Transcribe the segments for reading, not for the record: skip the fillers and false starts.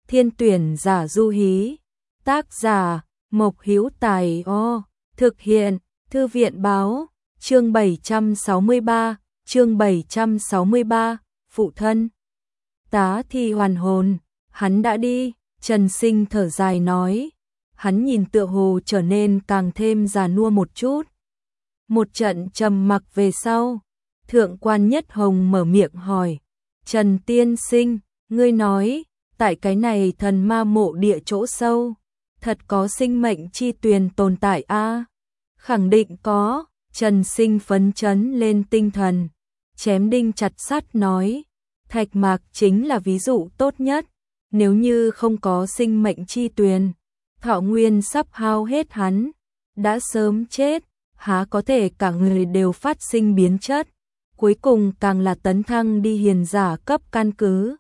Thiên tuyển giả du hí. Tác giả Mộc Hữu Tài. Thực hiện Thư viện Báo. Chương 763, phụ thân. Tá Thi hoàn hồn, hắn đã đi, Trần Sinh thở dài nói. Hắn nhìn tựa hồ trở nên càng thêm già nua một chút. Một trận trầm mặc về sau, Thượng quan Nhất Hồng mở miệng hỏi. Trần tiên sinh, ngươi nói, tại cái này thần ma mộ địa chỗ sâu, thật có sinh mệnh chi tuyền tồn tại a? Khẳng định có. Trần Sinh phấn chấn lên tinh thần, chém đinh chặt sắt nói. Thạch Mạc chính là ví dụ tốt nhất. Nếu như không có sinh mệnh chi tuyền, thọ nguyên sắp hao hết hắn đã sớm chết, há có thể cả người đều phát sinh biến chất, cuối cùng càng là tấn thăng đi hiền giả cấp căn cứ.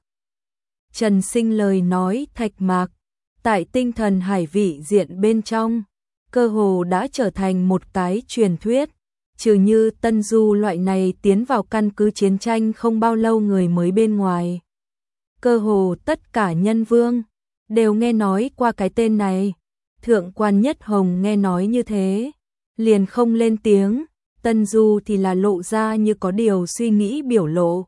Trần Sinh lời nói Thạch Mạc, tại tinh thần hải vị diện bên trong, cơ hồ đã trở thành một cái truyền thuyết, trừ như Tân Du loại này tiến vào căn cứ chiến tranh không bao lâu người mới bên ngoài. Cơ hồ tất cả nhân vương đều nghe nói qua cái tên này. Thượng quan Nhất Hồng nghe nói như thế, liền không lên tiếng. Tân Du thì là lộ ra như có điều suy nghĩ biểu lộ.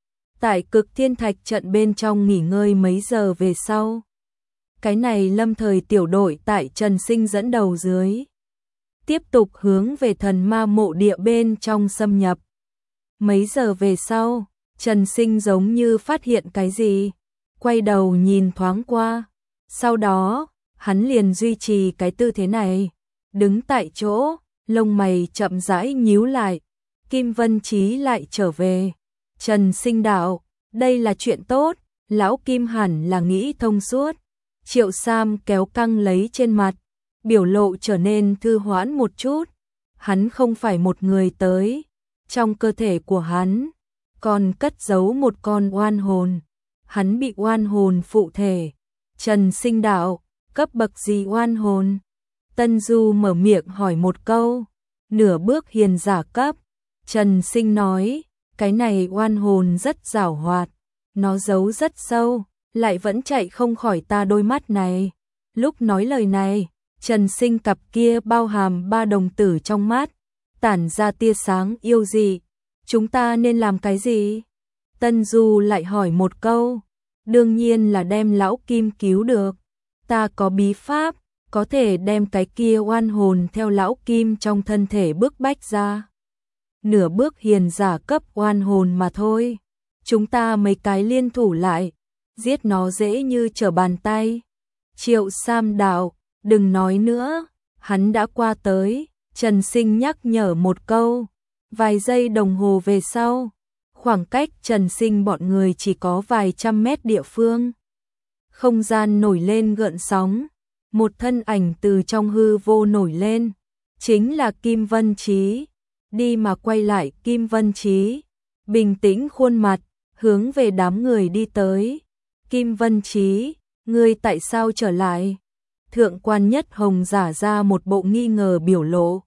Tại Cực Thiên Thạch trận bên trong nghỉ ngơi mấy giờ về sau, cái này lâm thời tiểu đội tại Trần Sinh dẫn đầu dưới, tiếp tục hướng về thần ma mộ địa bên trong xâm nhập. Mấy giờ về sau, Trần Sinh giống như phát hiện cái gì, quay đầu nhìn thoáng qua, sau đó, hắn liền duy trì cái tư thế này, đứng tại chỗ, lông mày chậm rãi nhíu lại. Kim Vân Chí lại trở về. Trần Sinh đạo, đây là chuyện tốt, lão Kim hẳn là nghĩ thông suốt. Triệu Sam kéo căng lấy trên mặt, biểu lộ trở nên thư hoãn một chút. Hắn không phải một người tới, trong cơ thể của hắn còn cất giấu một con oan hồn. Hắn bị oan hồn phụ thể. Trần Sinh đạo, cấp bậc gì oan hồn? Tân Du mở miệng hỏi một câu. Nửa bước hiền giả cấp. Trần Sinh nói, cái này oan hồn rất giảo hoạt, nó giấu rất sâu, lại vẫn chạy không khỏi ta đôi mắt này. Lúc nói lời này, Trần Sinh cặp kia bao hàm 3 đồng tử trong mắt, tản ra tia sáng yêu dị. Chúng ta nên làm cái gì? Tân Du lại hỏi một câu. Đương nhiên là đem lão Kim cứu được. Ta có bí pháp, có thể đem cái kia oan hồn theo lão Kim trong thân thể bức bách ra. Nửa bước hiền giả cấp oan hồn mà thôi. Chúng ta mấy cái liên thủ lại, giết nó dễ như trở bàn tay. Triệu Sam đạo, đừng nói nữa, hắn đã qua tới. Trần Sinh nhắc nhở một câu. Vài giây đồng hồ về sau, khoảng cách Trần Sinh bọn người chỉ có vài trăm mét địa phương. Không gian nổi lên gợn sóng, một thân ảnh từ trong hư vô nổi lên, chính là Kim Vân Chí. Đi mà quay lại Kim Vân Chí, bình tĩnh khuôn mặt, hướng về đám người đi tới. Kim Vân Chí, ngươi tại sao trở lại? Thượng quan Nhất Hồng giả ra một bộ nghi ngờ biểu lộ.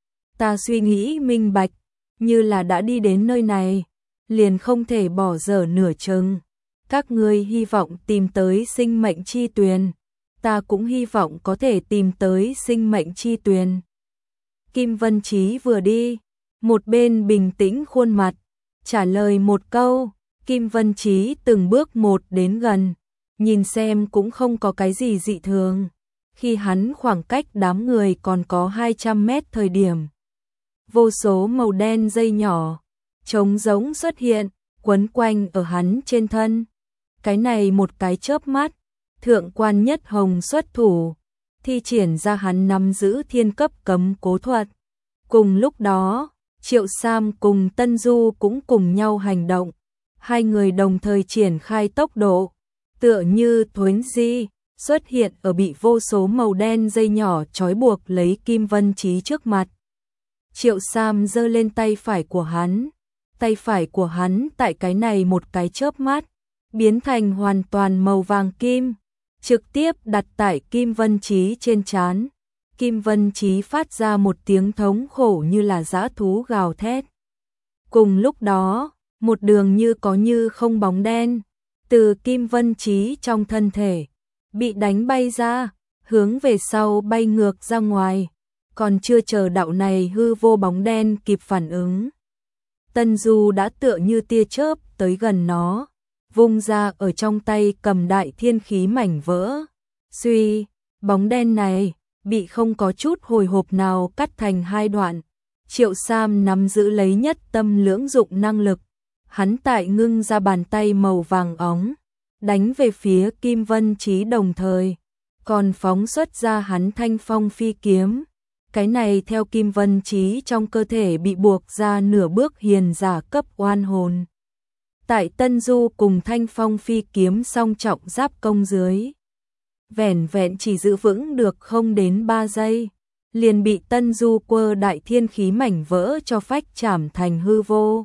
Ta suy nghĩ minh bạch, như là đã đi đến nơi này, liền không thể bỏ dở nửa chừng. Các ngươi hy vọng tìm tới sinh mệnh chi tuyền, ta cũng hy vọng có thể tìm tới sinh mệnh chi tuyền. Kim Vân Chí vừa đi, một bên bình tĩnh khuôn mặt, trả lời một câu. Kim Vân Chí từng bước một đến gần, nhìn xem cũng không có cái gì dị thường. Khi hắn khoảng cách đám người còn có 200 mét thời điểm, vô số màu đen dây nhỏ trống rỗng xuất hiện, quấn quanh ở hắn trên thân. Cái này một cái chớp mắt, Thượng quan Nhất Hồng xuất thủ, thi triển ra hắn nắm giữ thiên cấp cấm cố thuật. Cùng lúc đó, Triệu Sam cùng Tân Du cũng cùng nhau hành động. Hai người đồng thời triển khai tốc độ, tựa như thuấn di, xuất hiện ở bị vô số màu đen dây nhỏ trói buộc lấy Kim Vân Chí trước mặt. Triệu Sam giơ lên tay phải của hắn. Tay phải của hắn tại cái này một cái chớp mắt, biến thành hoàn toàn màu vàng kim, trực tiếp đặt tại Kim Vân Chí trên trán. Kim Vân Chí phát ra một tiếng thống khổ như là dã thú gào thét. Cùng lúc đó, một đường như có như không bóng đen, từ Kim Vân Chí trong thân thể, bị đánh bay ra, hướng về sau bay ngược ra ngoài, còn chưa chờ đạo này hư vô bóng đen kịp phản ứng. Tân Du đã tựa như tia chớp tới gần nó, vung ra ở trong tay cầm đại thiên khí mảnh vỡ. Suy, bóng đen này bị không có chút hồi hộp nào cắt thành hai đoạn. Triệu Sam nắm giữ lấy nhất tâm lưỡng dụng năng lực, hắn tại ngưng ra bàn tay màu vàng óng, đánh về phía Kim Vân Chí đồng thời, còn phóng xuất ra hắn thanh phong phi kiếm. Cái này theo Kim Vân Chí trong cơ thể bị buộc ra nửa bước hiền giả cấp oan hồn. Tại Tân Du cùng thanh phong phi kiếm song trọng giáp công dưới, vẻn vẹn chỉ giữ vững được không đến 3 giây, liền bị Tân Du quơ đại thiên khí mảnh vỡ cho phách chảm thành hư vô,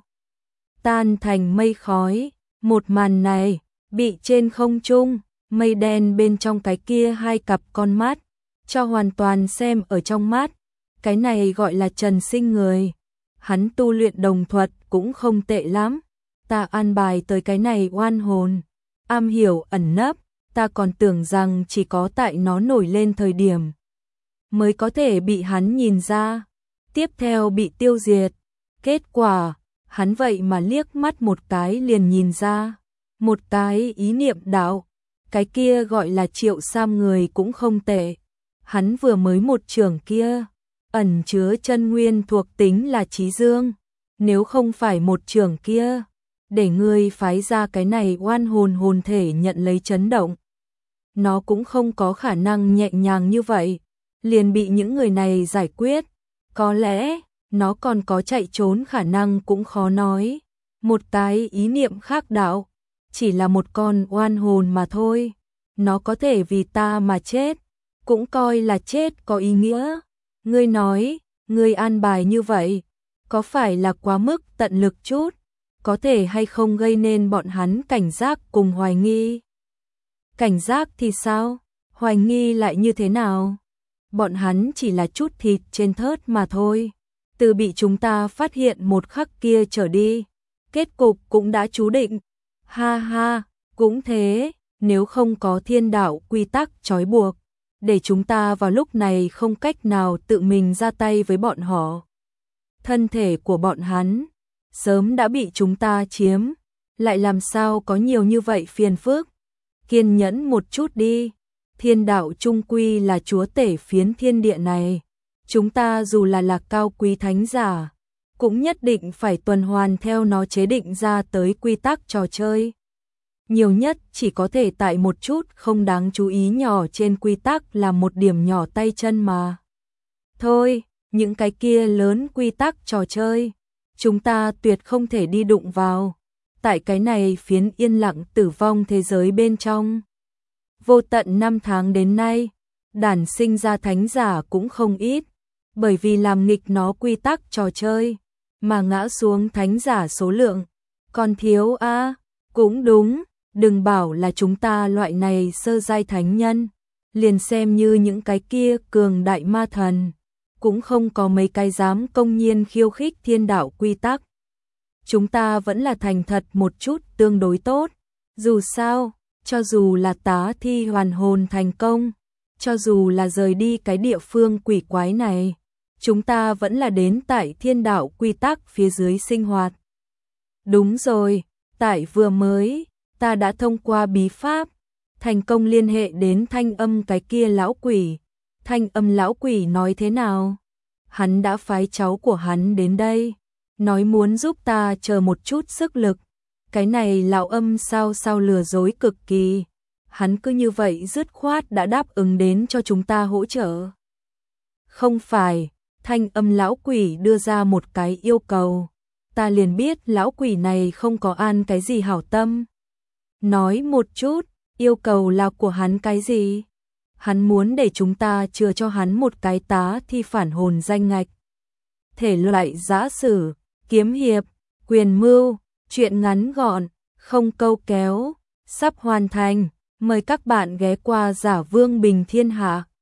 tan thành mây khói. Một màn này bị trên không trung mây đen bên trong cái kia hai cặp con mắt cho hoàn toàn xem ở trong mắt. Cái này gọi là Trần Sinh người, hắn tu luyện đồng thuật cũng không tệ lắm. Ta an bài tới cái này oan hồn, am hiểu ẩn nấp, ta còn tưởng rằng chỉ có tại nó nổi lên thời điểm mới có thể bị hắn nhìn ra, tiếp theo bị tiêu diệt. Kết quả, hắn vậy mà liếc mắt một cái liền nhìn ra, một cái ý niệm đạo, cái kia gọi là Triệu Sam người cũng không tệ. Hắn vừa mới một trường kia, ẩn chứa chân nguyên thuộc tính là Chí Dương, nếu không phải một trường kia, để ngươi phái ra cái này oan hồn hồn thể nhận lấy chấn động, nó cũng không có khả năng nhẹ nhàng như vậy liền bị những người này giải quyết. Có lẽ nó còn có chạy trốn khả năng cũng khó nói. Một cái ý niệm khác đạo, chỉ là một con oan hồn mà thôi, nó có thể vì ta mà chết, cũng coi là chết có ý nghĩa. Ngươi nói, ngươi an bài như vậy, có phải là quá mức tận lực chút, có thể hay không gây nên bọn hắn cảnh giác cùng hoài nghi? Cảnh giác thì sao? Hoài nghi lại như thế nào? Bọn hắn chỉ là chút thịt trên thớt mà thôi. Từ bị chúng ta phát hiện một khắc kia trở đi, kết cục cũng đã chú định. Ha ha, cũng thế, nếu không có thiên đạo quy tắc trói buộc, để chúng ta vào lúc này không cách nào tự mình ra tay với bọn họ. Thân thể của bọn hắn sớm đã bị chúng ta chiếm, lại làm sao có nhiều như vậy phiền phức. Kiên nhẫn một chút đi, thiên đạo trung quy là chúa tể phiến thiên địa này. Chúng ta dù là cao quý thánh giả, cũng nhất định phải tuần hoàn theo nó chế định ra tới quy tắc trò chơi. Nhiều nhất chỉ có thể tại một chút không đáng chú ý nhỏ trên quy tắc là một điểm nhỏ tay chân mà. Thôi, những cái kia lớn quy tắc trò chơi, chúng ta tuyệt không thể đi đụng vào. Tại cái này phiến yên lặng tử vong thế giới bên trong, vô tận năm tháng đến nay, đản sinh ra thánh giả cũng không ít, bởi vì làm nghịch nó quy tắc trò chơi, mà ngã xuống thánh giả số lượng còn thiếu a. Cũng đúng, đừng bảo là chúng ta loại này sơ giai thánh nhân, liền xem như những cái kia cường đại ma thần, cũng không có mấy cái dám công nhiên khiêu khích thiên đạo quy tắc. Chúng ta vẫn là thành thật một chút tương đối tốt. Dù sao, cho dù là tá thi hoàn hồn thành công, cho dù là rời đi cái địa phương quỷ quái này, chúng ta vẫn là đến tại thiên đạo quy tắc phía dưới sinh hoạt. Đúng rồi, tại vừa mới, ta đã thông qua bí pháp, thành công liên hệ đến thanh âm cái kia lão quỷ. Thanh âm lão quỷ nói thế nào? Hắn đã phái cháu của hắn đến đây, nói muốn giúp ta chờ một chút sức lực. Cái này lão âm sao lừa dối cực kỳ. Hắn cứ như vậy dứt khoát đã đáp ứng đến cho chúng ta hỗ trợ. Không phải, thanh âm lão quỷ đưa ra một cái yêu cầu. Ta liền biết lão quỷ này không có an cái gì hảo tâm. Nói một chút, yêu cầu là của hắn cái gì? Hắn muốn để chúng ta chừa cho hắn một cái tá thi phản hồn danh ngạch. Thể loại giã sử, kiếm hiệp, quyền mưu, truyện ngắn gọn, không câu kéo, sắp hoàn thành. Mời các bạn ghé qua Giả Vương Bình Thiên Hạ.